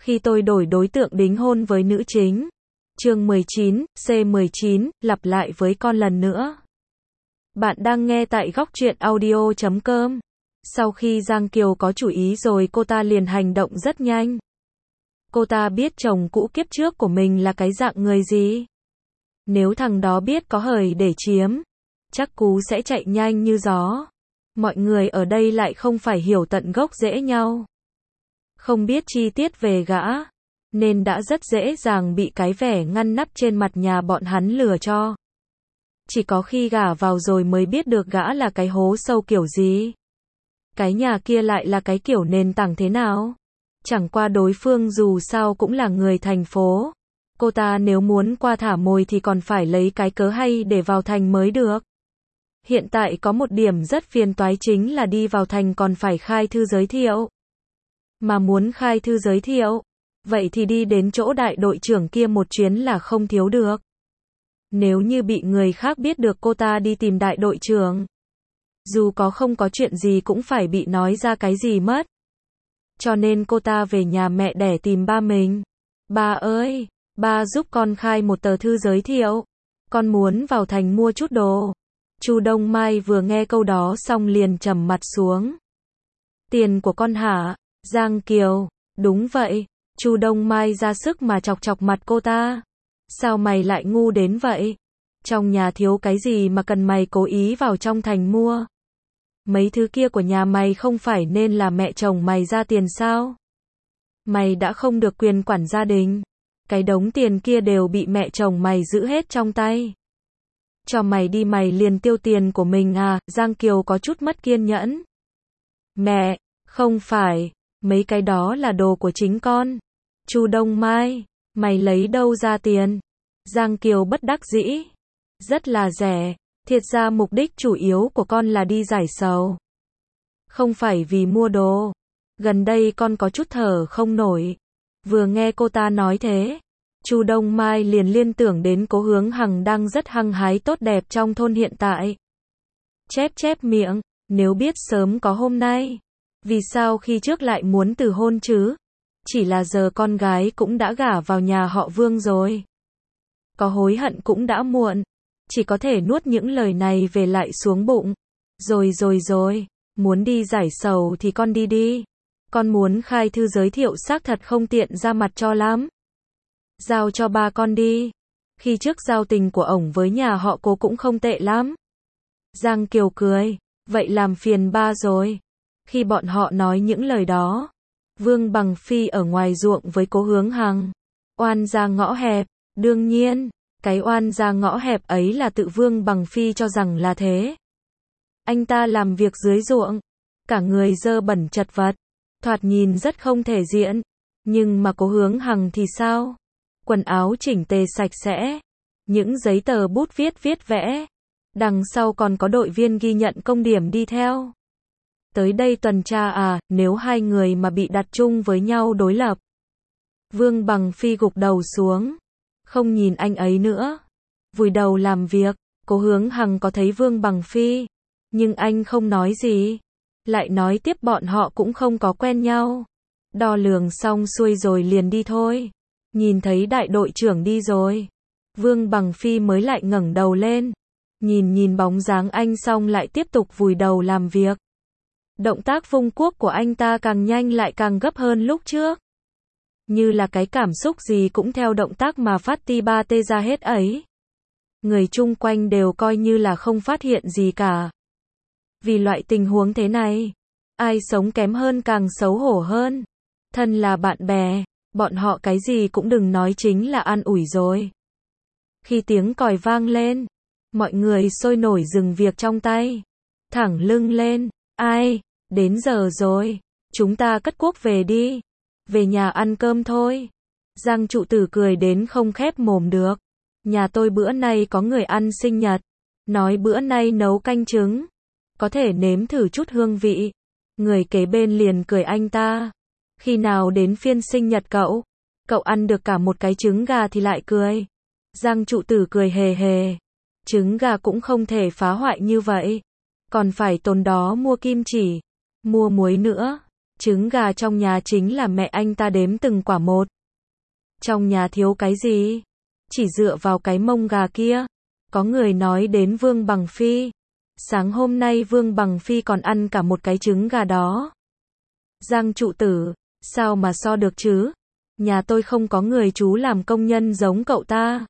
Khi tôi đổi đối tượng đính hôn với nữ chính. Chương 19, C19, lặp lại với con lần nữa. Bạn đang nghe tại góc truyện audio.com. Sau khi Giang Kiều có chủ ý rồi cô ta liền hành động rất nhanh. Cô ta biết chồng cũ kiếp trước của mình là cái dạng người gì. Nếu thằng đó biết có hời để chiếm, chắc cú sẽ chạy nhanh như gió. Mọi người ở đây lại không phải hiểu tận gốc rễ nhau. Không biết chi tiết về gã, nên đã rất dễ dàng bị cái vẻ ngăn nắp trên mặt nhà bọn hắn lừa cho. Chỉ có khi gả vào rồi mới biết được gã là cái hố sâu kiểu gì. Cái nhà kia lại là cái kiểu nền tảng thế nào. Chẳng qua đối phương dù sao cũng là người thành phố. Cô ta nếu muốn qua thả mồi thì còn phải lấy cái cớ hay để vào thành mới được. Hiện tại có một điểm rất phiền toái chính là đi vào thành còn phải khai thư giới thiệu. Mà muốn khai thư giới thiệu, vậy thì đi đến chỗ đại đội trưởng kia một chuyến là không thiếu được. Nếu như bị người khác biết được cô ta đi tìm đại đội trưởng, dù có không có chuyện gì cũng phải bị nói ra cái gì mất. Cho nên cô ta về nhà mẹ đẻ tìm ba mình. Ba ơi, ba giúp con khai một tờ thư giới thiệu. Con muốn vào thành mua chút đồ. Chu Đông Mai vừa nghe câu đó xong liền trầm mặt xuống. Tiền của con hả? Giang Kiều, đúng vậy. Chu Đông Mai ra sức mà chọc chọc mặt cô ta. Sao mày lại ngu đến vậy? Trong nhà thiếu cái gì mà cần mày cố ý vào trong thành mua? Mấy thứ kia của nhà mày không phải nên là mẹ chồng mày ra tiền sao? Mày đã không được quyền quản gia đình. Cái đống tiền kia đều bị mẹ chồng mày giữ hết trong tay. Cho mày đi mày liền tiêu tiền của mình à? Giang Kiều có chút mất kiên nhẫn. Mẹ, không phải, mấy cái đó là đồ của chính con. Chu Đông Mai, mày lấy đâu ra tiền? Giang Kiều bất đắc dĩ. Rất là rẻ, thiệt ra mục đích chủ yếu của con là đi giải sầu. Không phải vì mua đồ. Gần đây con có chút thở không nổi. Vừa nghe cô ta nói thế, Chu Đông Mai liền liên tưởng đến Cố Hướng Hằng đang rất hăng hái tốt đẹp trong thôn hiện tại. Chép miệng, nếu biết sớm có hôm nay, vì sao khi trước lại muốn từ hôn chứ? Chỉ là giờ con gái cũng đã gả vào nhà họ Vương rồi. Có hối hận cũng đã muộn, chỉ có thể nuốt những lời này về lại xuống bụng. Rồi, muốn đi giải sầu thì con đi đi. Con muốn khai thư giới thiệu xác thật không tiện ra mặt cho lắm. Giao cho ba con đi. Khi trước giao tình của ổng với nhà họ Cố cũng không tệ lắm. Giang Kiều cười, vậy làm phiền ba rồi. Khi bọn họ nói những lời đó, Vương Bằng Phi ở ngoài ruộng với Cố Hướng Hằng. Oan ra ngõ hẹp, đương nhiên, cái oan ra ngõ hẹp ấy là tự Vương Bằng Phi cho rằng là thế. Anh ta làm việc dưới ruộng, cả người dơ bẩn chật vật, thoạt nhìn rất không thể diện. Nhưng mà Cố Hướng Hằng thì sao? Quần áo chỉnh tề sạch sẽ, những giấy tờ bút viết vẽ. Đằng sau còn có đội viên ghi nhận công điểm đi theo. Tới đây tuần tra à? Nếu hai người mà bị đặt chung với nhau đối lập. Vương Bằng Phi gục đầu xuống, không nhìn anh ấy nữa, vùi đầu làm việc. Cố Hướng Hằng có thấy Vương Bằng Phi, nhưng anh không nói gì, lại nói tiếp bọn họ cũng không có quen nhau. Đo lường xong xuôi rồi liền đi thôi. Nhìn thấy đại đội trưởng đi rồi, Vương Bằng Phi mới lại ngẩng đầu lên, nhìn bóng dáng anh xong lại tiếp tục vùi đầu làm việc. Động tác vung cuốc của anh ta càng nhanh lại càng gấp hơn lúc trước. Như là cái cảm xúc gì cũng theo động tác mà phát ti ba tê ra hết ấy. Người chung quanh đều coi như là không phát hiện gì cả. Vì loại tình huống thế này, ai sống kém hơn càng xấu hổ hơn. Thân là bạn bè, bọn họ cái gì cũng đừng nói chính là an ủi rồi. Khi tiếng còi vang lên, mọi người sôi nổi dừng việc trong tay, thẳng lưng lên. Ai, đến giờ rồi, chúng ta cất cuốc về đi, về nhà ăn cơm thôi. Giang trụ tử cười đến không khép mồm được. Nhà tôi bữa nay có người ăn sinh nhật, nói bữa nay nấu canh trứng, có thể nếm thử chút hương vị. Người kế bên liền cười anh ta, khi nào đến phiên sinh nhật cậu? Cậu ăn được cả một cái trứng gà thì lại cười. Giang trụ tử cười hề hề, trứng gà cũng không thể phá hoại như vậy, còn phải tốn đó mua kim chỉ, mua muối nữa. Trứng gà trong nhà chính là mẹ anh ta đếm từng quả một. Trong nhà thiếu cái gì? Chỉ dựa vào cái mông gà kia. Có người nói đến Vương Bằng Phi. Sáng hôm nay Vương Bằng Phi còn ăn cả một cái trứng gà đó. Giang trụ tử, sao mà so được chứ? Nhà tôi không có người chú làm công nhân giống cậu ta.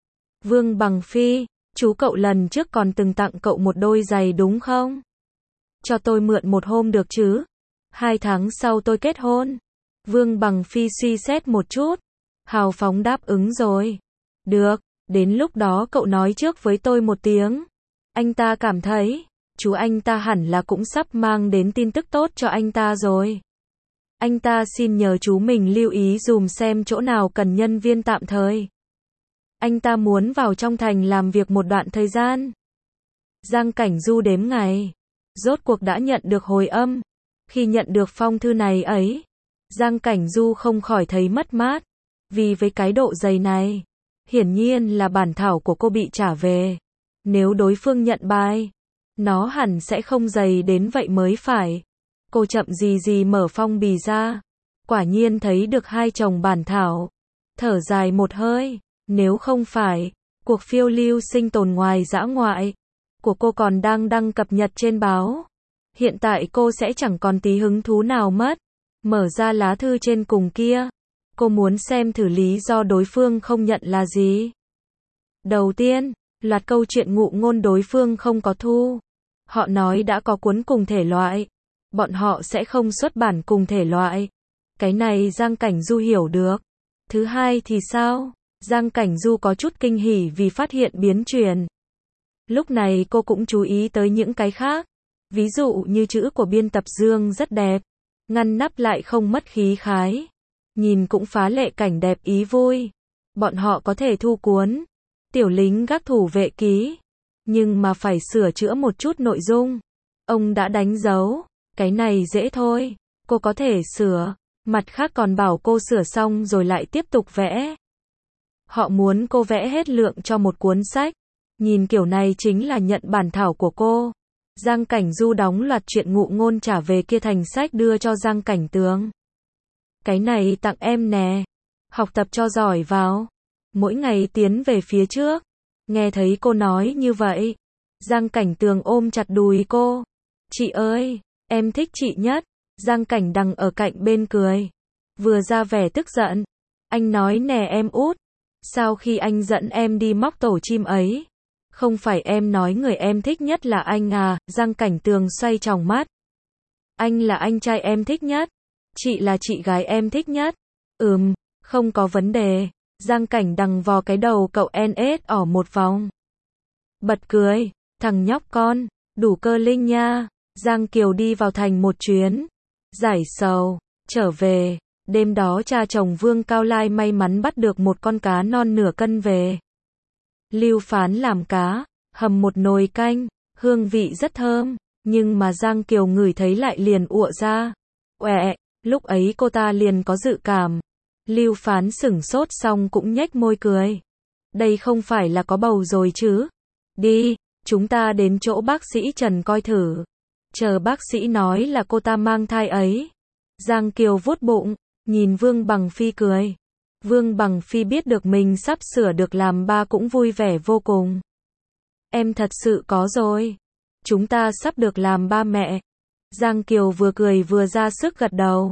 Vương Bằng Phi, chú cậu lần trước còn từng tặng cậu một đôi giày đúng không? Cho tôi mượn một hôm được chứ? 2 tháng sau tôi kết hôn. Vương Bằng Phi suy xét một chút. Hào phóng đáp ứng rồi. Được, đến lúc đó cậu nói trước với tôi một tiếng. Anh ta cảm thấy, chú anh ta hẳn là cũng sắp mang đến tin tức tốt cho anh ta rồi. Anh ta xin nhờ chú mình lưu ý dùm xem chỗ nào cần nhân viên tạm thời. Anh ta muốn vào trong thành làm việc một đoạn thời gian. Giang Cảnh Du đếm ngày. Rốt cuộc đã nhận được hồi âm. Khi nhận được phong thư này ấy, Giang Cảnh Du không khỏi thấy mất mát. Vì với cái độ dày này, hiển nhiên là bản thảo của cô bị trả về. Nếu đối phương nhận bài, nó hẳn sẽ không dày đến vậy mới phải. Cô chậm gì gì mở phong bì ra. Quả nhiên thấy được 2 chồng bản thảo. Thở dài một hơi. Nếu không phải, cuộc phiêu lưu sinh tồn ngoài dã ngoại của cô còn đang đăng cập nhật trên báo. Hiện tại cô sẽ chẳng còn tí hứng thú nào mất. Mở ra lá thư trên cùng kia. Cô muốn xem thử lý do đối phương không nhận là gì. Đầu tiên, loạt câu chuyện ngụ ngôn đối phương không có thu. Họ nói đã có cuốn cùng thể loại. Bọn họ sẽ không xuất bản cùng thể loại. Cái này Giang Cảnh Du hiểu được. Thứ hai thì sao? Giang Cảnh Du có chút kinh hỉ vì phát hiện biến chuyển. Lúc này cô cũng chú ý tới những cái khác. Ví dụ như chữ của biên tập Dương rất đẹp. Ngăn nắp lại không mất khí khái. Nhìn cũng phá lệ cảnh đẹp ý vui. Bọn họ có thể thu cuốn Tiểu lính gác thủ vệ ký. Nhưng mà phải sửa chữa một chút nội dung. Ông đã đánh dấu. Cái này dễ thôi. Cô có thể sửa. Mặt khác còn bảo cô sửa xong rồi lại tiếp tục vẽ. Họ muốn cô vẽ hết lượng cho một cuốn sách. Nhìn kiểu này chính là nhận bản thảo của cô. Giang Cảnh Du đóng loạt chuyện ngụ ngôn trả về kia thành sách đưa cho Giang Cảnh Tường. Cái này tặng em nè. Học tập cho giỏi vào. Mỗi ngày tiến về phía trước. Nghe thấy cô nói như vậy. Giang Cảnh Tường ôm chặt đùi cô. Chị ơi, em thích chị nhất. Giang Cảnh Đằng ở cạnh bên cười. Vừa ra vẻ tức giận. Anh nói nè em út. Sao khi anh dẫn em đi móc tổ chim ấy? Không phải em nói người em thích nhất là anh à? Giang Cảnh Tường xoay tròng mắt. Anh là anh trai em thích nhất. Chị là chị gái em thích nhất. Không có vấn đề. Giang Cảnh Đằng vò cái đầu cậu NS ỏ một vòng. Bật cười. Thằng nhóc con. Đủ cơ linh nha. Giang Kiều đi vào thành một chuyến. Giải sầu. Trở về. Đêm đó cha chồng Vương Cao Lai may mắn bắt được một con cá non nửa cân về. Lưu Phán làm cá, hầm một nồi canh, hương vị rất thơm, nhưng mà Giang Kiều ngửi thấy lại liền ụa ra. Uẹ, lúc ấy cô ta liền có dự cảm. Lưu Phán sửng sốt xong cũng nhếch môi cười. Đây không phải là có bầu rồi chứ? Đi, chúng ta đến chỗ bác sĩ Trần coi thử. Chờ bác sĩ nói là cô ta mang thai ấy. Giang Kiều vuốt bụng. Nhìn Vương Bằng Phi cười. Vương Bằng Phi biết được mình sắp sửa được làm ba cũng vui vẻ vô cùng. Em thật sự có rồi. Chúng ta sắp được làm ba mẹ. Giang Kiều vừa cười vừa ra sức gật đầu.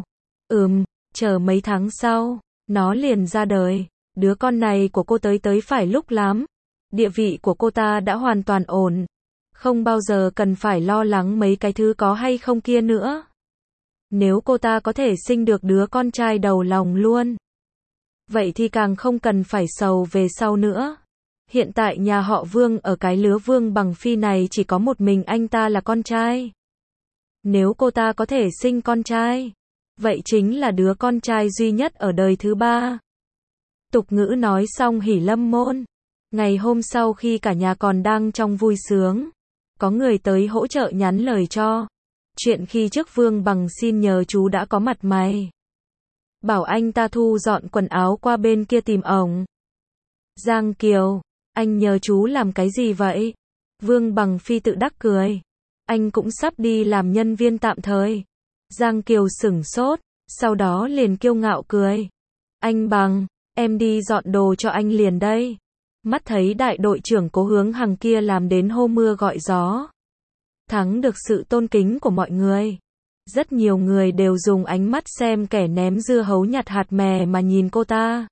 Chờ mấy tháng sau, nó liền ra đời. Đứa con này của cô tới phải lúc lắm. Địa vị của cô ta đã hoàn toàn ổn. Không bao giờ cần phải lo lắng mấy cái thứ có hay không kia nữa. Nếu cô ta có thể sinh được đứa con trai đầu lòng luôn. Vậy thì càng không cần phải sầu về sau nữa. Hiện tại nhà họ Vương ở cái lứa Vương Bằng Phi này chỉ có một mình anh ta là con trai. Nếu cô ta có thể sinh con trai, vậy chính là đứa con trai duy nhất ở đời thứ ba. Tục ngữ nói xong hỉ lâm môn. Ngày hôm sau khi cả nhà còn đang trong vui sướng, có người tới hỗ trợ nhắn lời cho. Chuyện khi trước Vương Bằng xin nhờ chú đã có mặt mày. Bảo anh ta thu dọn quần áo qua bên kia tìm ổng. Giang Kiều, anh nhờ chú làm cái gì vậy? Vương Bằng Phi tự đắc cười. Anh cũng sắp đi làm nhân viên tạm thời. Giang Kiều sửng sốt, sau đó liền kiêu ngạo cười. Anh Bằng, em đi dọn đồ cho anh liền đây. Mắt thấy đại đội trưởng Cố Hướng Hằng kia làm đến hô mưa gọi gió. Thắng được sự tôn kính của mọi người. Rất nhiều người đều dùng ánh mắt xem kẻ ném dưa hấu nhặt hạt mè mà nhìn cô ta.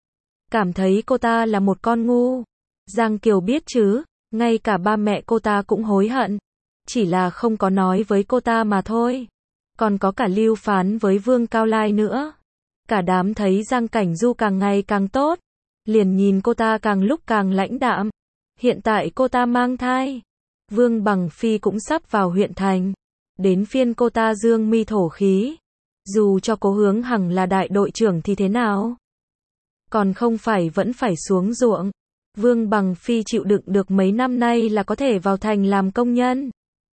Cảm thấy cô ta là một con ngu. Giang Kiều biết chứ, ngay cả ba mẹ cô ta cũng hối hận. Chỉ là không có nói với cô ta mà thôi. Còn có cả Lưu Phán với Vương Cao Lai nữa. Cả đám thấy Giang Cảnh Du càng ngày càng tốt. Liền nhìn cô ta càng lúc càng lãnh đạm. Hiện tại cô ta mang thai. Vương Bằng Phi cũng sắp vào huyện thành. Đến phiên cô ta dương mi thổ khí. Dù cho Cố Hướng Hằng là đại đội trưởng thì thế nào? Còn không phải vẫn phải xuống ruộng. Vương Bằng Phi chịu đựng được mấy năm nay là có thể vào thành làm công nhân.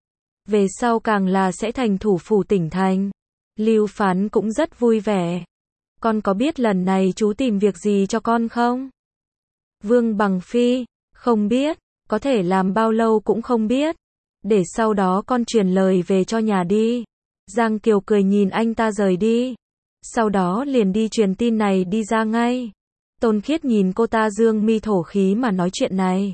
Về sau càng là sẽ thành thủ phủ tỉnh thành. Lưu Phán cũng rất vui vẻ. Con có biết lần này chú tìm việc gì cho con không? Vương Bằng Phi, không biết, có thể làm bao lâu cũng không biết. Để sau đó con truyền lời về cho nhà đi. Giang Kiều cười nhìn anh ta rời đi. Sau đó liền đi truyền tin này đi ra ngay. Tôn Khiết nhìn cô ta dương mi thổ khí mà nói chuyện này.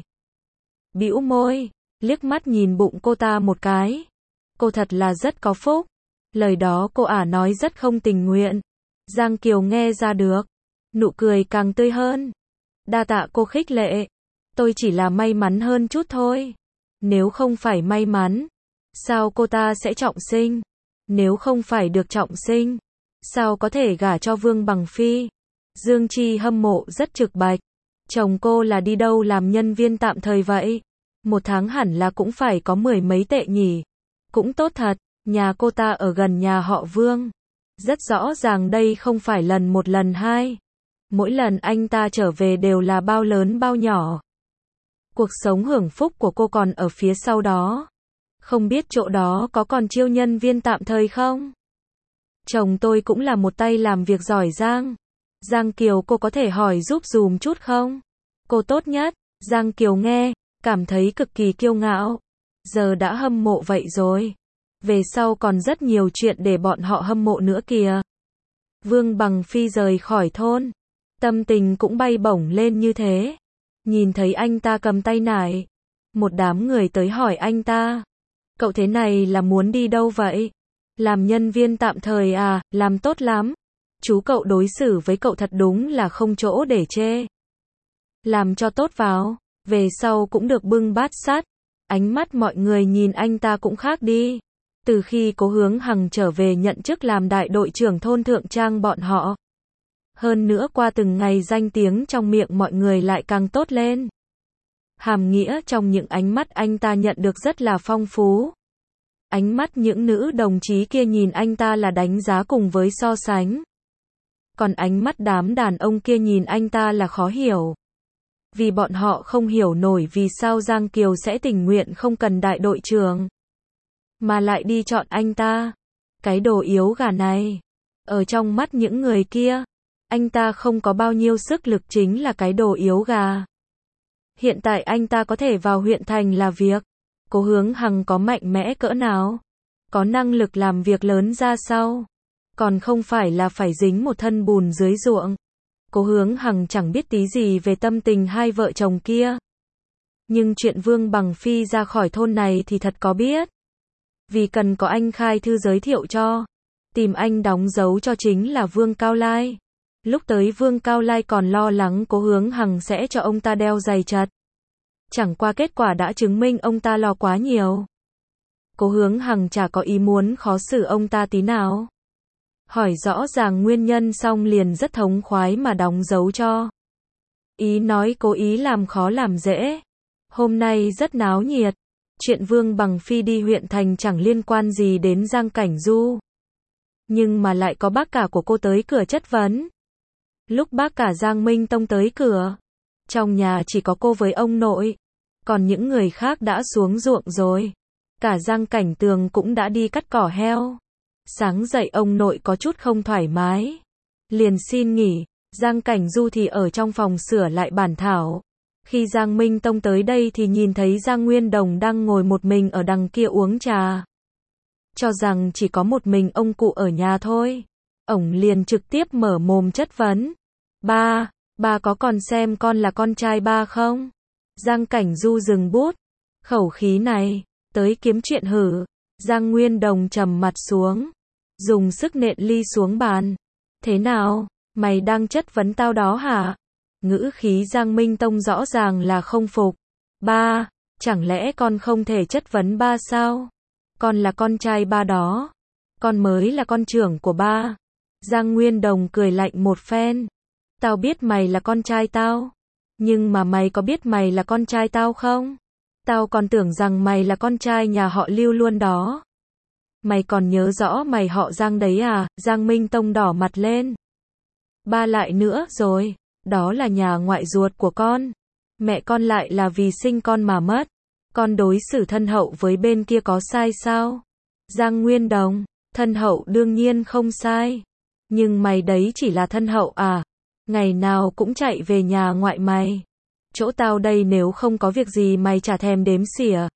Bĩu môi, liếc mắt nhìn bụng cô ta một cái. Cô thật là rất có phúc. Lời đó cô ả nói rất không tình nguyện. Giang Kiều nghe ra được. Nụ cười càng tươi hơn. Đa tạ cô khích lệ. Tôi chỉ là may mắn hơn chút thôi. Nếu không phải may mắn, sao cô ta sẽ trọng sinh? Nếu không phải được trọng sinh, sao có thể gả cho Vương Bằng Phi? Dương Chi hâm mộ rất trực bạch. Chồng cô là đi đâu làm nhân viên tạm thời vậy? Một tháng hẳn là cũng phải có 10 mấy tệ nhỉ? Cũng tốt thật, nhà cô ta ở gần nhà họ Vương. Rất rõ ràng đây không phải lần một lần hai. Mỗi lần anh ta trở về đều là bao lớn bao nhỏ. Cuộc sống hưởng phúc của cô còn ở phía sau đó. Không biết chỗ đó có còn chiêu nhân viên tạm thời không? Chồng tôi cũng là một tay làm việc giỏi giang. Giang Kiều cô có thể hỏi giúp dùm chút không? Cô tốt nhất. Giang Kiều nghe, cảm thấy cực kỳ kiêu ngạo. Giờ đã hâm mộ vậy rồi. Về sau còn rất nhiều chuyện để bọn họ hâm mộ nữa kìa. Vương Bằng Phi rời khỏi thôn. Tâm tình cũng bay bổng lên như thế. Nhìn thấy anh ta cầm tay nải. Một đám người tới hỏi anh ta. Cậu thế này là muốn đi đâu vậy? Làm nhân viên tạm thời à, làm tốt lắm. Chú cậu đối xử với cậu thật đúng là không chỗ để chê. Làm cho tốt vào, về sau cũng được bưng bát sắt. Ánh mắt mọi người nhìn anh ta cũng khác đi. Từ khi Cố Hướng Hằng trở về nhận chức làm đại đội trưởng thôn Thượng Trang bọn họ. Hơn nữa qua từng ngày danh tiếng trong miệng mọi người lại càng tốt lên. Hàm nghĩa trong những ánh mắt anh ta nhận được rất là phong phú. Ánh mắt những nữ đồng chí kia nhìn anh ta là đánh giá cùng với so sánh. Còn ánh mắt đám đàn ông kia nhìn anh ta là khó hiểu. Vì bọn họ không hiểu nổi vì sao Giang Kiều sẽ tình nguyện không cần đại đội trưởng. Mà lại đi chọn anh ta. Cái đồ yếu gà này. Ở trong mắt những người kia. Anh ta không có bao nhiêu sức lực chính là cái đồ yếu gà. Hiện tại anh ta có thể vào huyện thành là việc. Cố Hướng Hằng có mạnh mẽ cỡ nào? Có năng lực làm việc lớn ra sao? Còn không phải là phải dính một thân bùn dưới ruộng. Cố Hướng Hằng chẳng biết tí gì về tâm tình hai vợ chồng kia. Nhưng chuyện Vương Bằng Phi ra khỏi thôn này thì thật có biết. Vì cần có anh khai thư giới thiệu cho. Tìm anh đóng dấu cho chính là Vương Cao Lai. Lúc tới Vương Cao Lai còn lo lắng Cố Hướng Hằng sẽ cho ông ta đeo giày chật. Chẳng qua kết quả đã chứng minh ông ta lo quá nhiều. Cố Hướng Hằng chả có ý muốn khó xử ông ta tí nào. Hỏi rõ ràng nguyên nhân xong liền rất thống khoái mà đóng dấu cho. Ý nói cố ý làm khó làm dễ. Hôm nay rất náo nhiệt. Chuyện Vương Bằng Phi đi huyện thành chẳng liên quan gì đến Giang Cảnh Du. Nhưng mà lại có bác cả của cô tới cửa chất vấn. Lúc bác cả Giang Minh Tông tới cửa. Trong nhà chỉ có cô với ông nội. Còn những người khác đã xuống ruộng rồi. Cả Giang Cảnh Tường cũng đã đi cắt cỏ heo. Sáng dậy ông nội có chút không thoải mái. Liền xin nghỉ. Giang Cảnh Du thì ở trong phòng sửa lại bản thảo. Khi Giang Minh Tông tới đây thì nhìn thấy Giang Nguyên Đồng đang ngồi một mình ở đằng kia uống trà. cho rằng chỉ có một mình ông cụ ở nhà thôi. Ổng liền trực tiếp mở mồm chất vấn. Ba có còn xem con là con trai ba không? Giang Cảnh Du dừng bút. Khẩu khí này, tới kiếm chuyện hử. Giang Nguyên Đồng trầm mặt xuống, dùng sức nện ly xuống bàn. Thế nào, mày đang chất vấn tao đó hả? Ngữ khí Giang Minh Tông rõ ràng là không phục. Ba, chẳng lẽ con không thể chất vấn ba sao? Con là con trai ba đó. Con mới là con trưởng của ba. Giang Nguyên Đồng cười lạnh một phen. Tao biết mày là con trai tao. Nhưng mà mày có biết mày là con trai tao không? Tao còn tưởng rằng mày là con trai nhà họ Lưu luôn đó. Mày còn nhớ rõ mày họ Giang đấy à? Giang Minh Tông đỏ mặt lên. Ba lại nữa rồi. Đó là nhà ngoại ruột của con. Mẹ con lại là vì sinh con mà mất. Con đối xử thân hậu với bên kia có sai sao? Giang Nguyên Đồng, thân hậu đương nhiên không sai. Nhưng mày đấy chỉ là thân hậu à? Ngày nào cũng chạy về nhà ngoại mày. Chỗ tao đây nếu không có việc gì mày chả thèm đếm xỉa.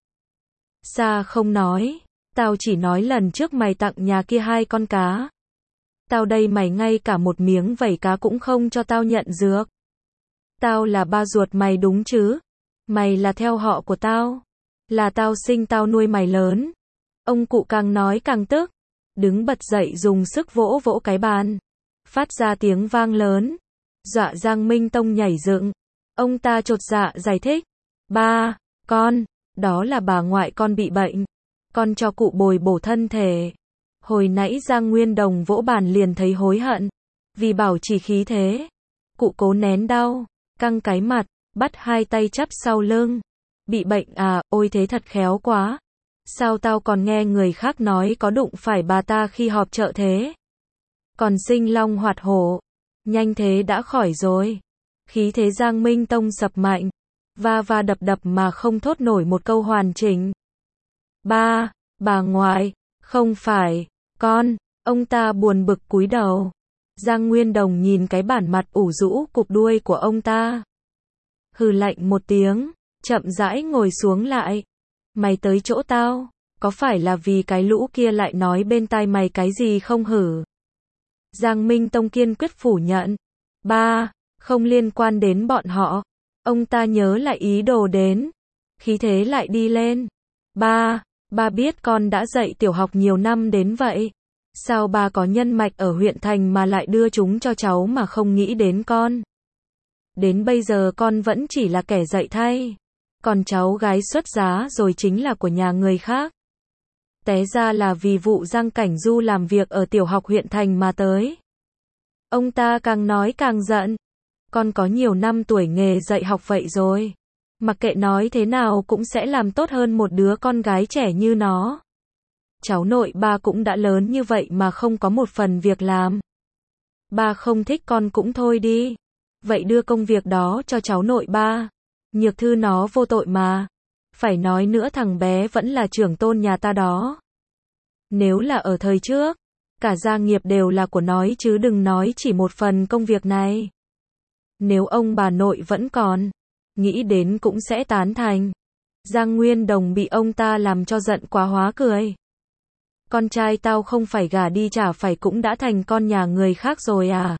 Sa không nói. Tao chỉ nói lần trước mày tặng nhà kia 2 con cá. Tao đây mày ngay cả một miếng vảy cá cũng không cho tao nhận dược. Tao là ba ruột mày đúng chứ? Mày là theo họ của tao. Là tao sinh tao nuôi mày lớn. Ông cụ càng nói càng tức. Đứng bật dậy dùng sức vỗ vỗ cái bàn. Phát ra tiếng vang lớn. Dọa Giang Minh Tông nhảy dựng. Ông ta chột dạ giải thích. Ba, con, đó là bà ngoại con bị bệnh. Con cho cụ bồi bổ thân thể. Hồi nãy Giang Nguyên Đồng vỗ bàn liền thấy hối hận. Vì bảo trì khí thế. Cụ cố nén đau, căng cái mặt, bắt 2 tay chắp sau lưng. Bị bệnh à, ôi thế thật khéo quá. Sao tao còn nghe người khác nói có đụng phải bà ta khi họp chợ thế. Còn sinh long hoạt hổ. Nhanh thế đã khỏi rồi. Khí thế Giang Minh Tông sập mạnh. Va đập mà không thốt nổi một câu hoàn chỉnh. Ba, bà ngoại, không phải, con, ông ta buồn bực cúi đầu. Giang Nguyên Đồng nhìn cái bản mặt ủ rũ cụp đuôi của ông ta. Hừ lạnh một tiếng, chậm rãi ngồi xuống lại. Mày tới chỗ tao, có phải là vì cái lũ kia lại nói bên tai mày cái gì không hử? Giang Minh Tông kiên quyết phủ nhận. Ba, không liên quan đến bọn họ. Ông ta nhớ lại ý đồ đến. Khí thế lại đi lên. Ba biết con đã dạy tiểu học nhiều năm đến vậy. Sao ba có nhân mạch ở huyện thành mà lại đưa chúng cho cháu mà không nghĩ đến con? Đến bây giờ con vẫn chỉ là kẻ dạy thay. Còn cháu gái xuất giá rồi chính là của nhà người khác. Té ra là vì vụ Giang Cảnh Du làm việc ở tiểu học huyện thành mà tới. Ông ta càng nói càng giận. Con có nhiều năm tuổi nghề dạy học vậy rồi. Mặc kệ nói thế nào cũng sẽ làm tốt hơn một đứa con gái trẻ như nó. Cháu nội ba cũng đã lớn như vậy mà không có một phần việc làm. Ba không thích con cũng thôi đi. Vậy đưa công việc đó cho cháu nội ba. Nhược Thư nó vô tội mà. Phải nói nữa thằng bé vẫn là trưởng tôn nhà ta đó. Nếu là ở thời trước, cả gia nghiệp đều là của nó chứ đừng nói chỉ một phần công việc này. Nếu ông bà nội vẫn còn, nghĩ đến cũng sẽ tán thành. Giang Nguyên Đồng bị ông ta làm cho giận quá hóa cười. Con trai tao không phải gả đi chả phải cũng đã thành con nhà người khác rồi à?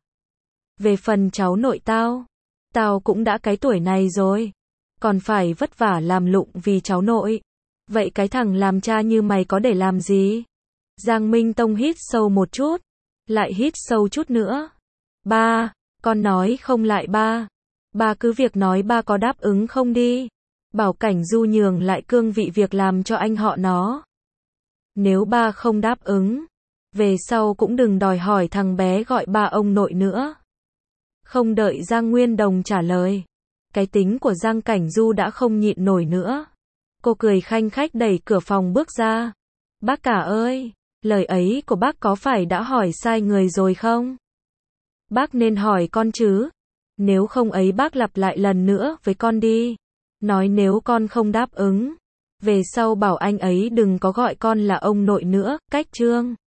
Về phần cháu nội tao cũng đã cái tuổi này rồi. Còn phải vất vả làm lụng vì cháu nội. Vậy cái thằng làm cha như mày có để làm gì? Giang Minh Tông hít sâu một chút. Lại hít sâu chút nữa. Ba, con nói không lại ba. Ba cứ việc nói ba có đáp ứng không đi. Bảo Cảnh Du nhường lại cương vị việc làm cho anh họ nó. Nếu ba không đáp ứng, về sau cũng đừng đòi hỏi thằng bé gọi ba ông nội nữa. Không đợi Giang Nguyên Đồng trả lời. Cái tính của Giang Cảnh Du đã không nhịn nổi nữa. Cô cười khanh khách đẩy cửa phòng bước ra. Bác cả ơi, lời ấy của bác có phải đã hỏi sai người rồi không? Bác nên hỏi con chứ. Nếu không ấy bác lặp lại lần nữa với con đi. Nói nếu con không đáp ứng, về sau bảo anh ấy đừng có gọi con là ông nội nữa, cách chương.